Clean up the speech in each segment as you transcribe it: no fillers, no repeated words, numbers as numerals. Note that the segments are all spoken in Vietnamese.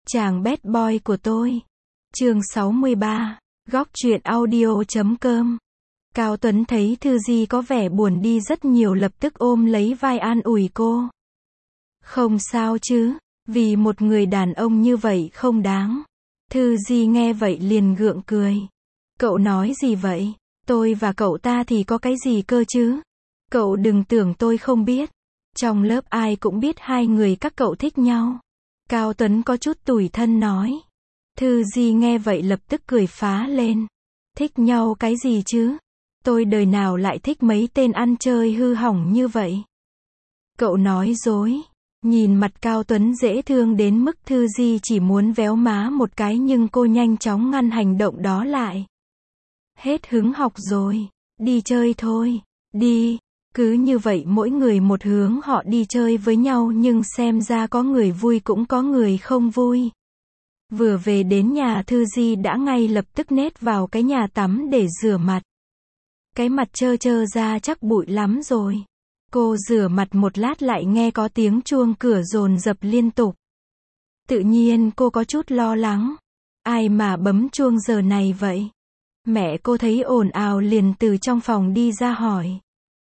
Chàng bad boy của tôi. Chương 63. Góc truyện audio.com. Cao Tuấn thấy Thư Di có vẻ buồn đi rất nhiều, lập tức ôm lấy vai an ủi cô. Không sao chứ, vì một người đàn ông như vậy không đáng. Thư Di nghe vậy liền gượng cười. Cậu nói gì vậy? Tôi và cậu ta thì có cái gì cơ chứ? Cậu đừng tưởng tôi không biết. Trong lớp ai cũng biết hai người các cậu thích nhau. Cao Tuấn có chút tủi thân nói. Thư Di nghe vậy lập tức cười phá lên. Thích nhau cái gì chứ? Tôi đời nào lại thích mấy tên ăn chơi hư hỏng như vậy? Cậu nói dối. Nhìn mặt Cao Tuấn dễ thương đến mức Thư Di chỉ muốn véo má một cái, nhưng cô nhanh chóng ngăn hành động đó lại. Hết hứng học rồi. Đi chơi thôi. Đi. Cứ như vậy mỗi người một hướng họ đi chơi với nhau, nhưng xem ra có người vui cũng có người không vui. Vừa về đến nhà, Thư Di đã ngay lập tức nết vào cái nhà tắm để rửa mặt. Cái mặt trơ trơ ra chắc bụi lắm rồi. Cô rửa mặt một lát lại nghe có tiếng chuông cửa dồn dập liên tục. Tự nhiên cô có chút lo lắng. Ai mà bấm chuông giờ này vậy? Mẹ cô thấy ồn ào liền từ trong phòng đi ra hỏi.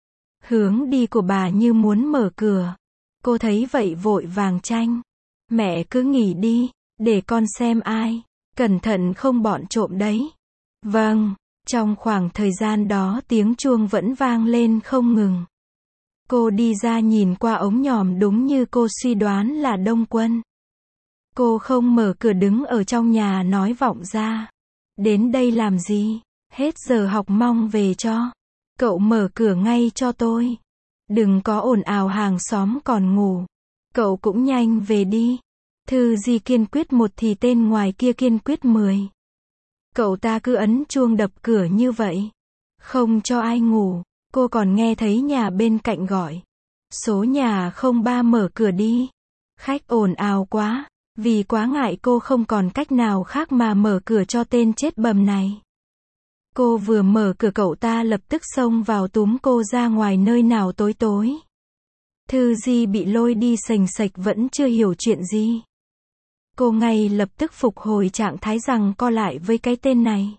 Hướng đi của bà như muốn mở cửa. Cô thấy vậy vội vàng tranh. Mẹ cứ nghỉ đi, để con xem ai. Cẩn thận không bọn trộm đấy. Vâng. Trong khoảng thời gian đó tiếng chuông vẫn vang lên không ngừng. Cô đi ra nhìn qua ống nhòm, đúng như cô suy đoán là Đông Quân. Cô không mở cửa, đứng ở trong nhà nói vọng ra. Đến đây làm gì? Hết giờ học mong về cho. Cậu mở cửa ngay cho tôi. Đừng có ồn ào, hàng xóm còn ngủ. Cậu cũng nhanh về đi. Thư Di kiên quyết một thì tên ngoài kia kiên quyết 10. Cậu ta cứ ấn chuông đập cửa như vậy. Không cho ai ngủ. Cô còn nghe thấy nhà bên cạnh gọi. Số nhà 03 mở cửa đi. Khách ồn ào quá. Vì quá ngại cô không còn cách nào khác mà mở cửa cho tên chết bầm này. Cô vừa mở cửa, cậu ta lập tức xông vào túm cô ra ngoài nơi nào tối tối. Thư Di bị lôi đi sành sạch vẫn chưa hiểu chuyện gì. Cô ngay lập tức phục hồi trạng thái giằng co lại với cái tên này.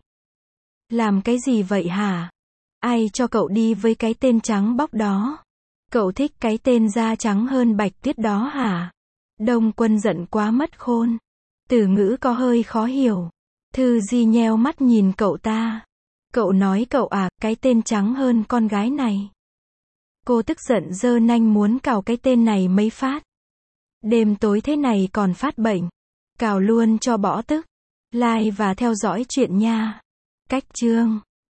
Làm cái gì vậy hả? Ai cho cậu đi với cái tên trắng bóc đó? Cậu thích cái tên da trắng hơn Bạch Tuyết đó hả? Đông Quân giận quá mất khôn. Từ ngữ có hơi khó hiểu. Thư Di nheo mắt nhìn cậu ta. Cậu nói cậu à, cái tên trắng hơn con gái này. Cô tức giận giơ nanh muốn cào cái tên này mấy phát. Đêm tối thế này còn phát bệnh. Cào luôn cho bỏ tức. Like và theo dõi chuyện nha. Cách chương.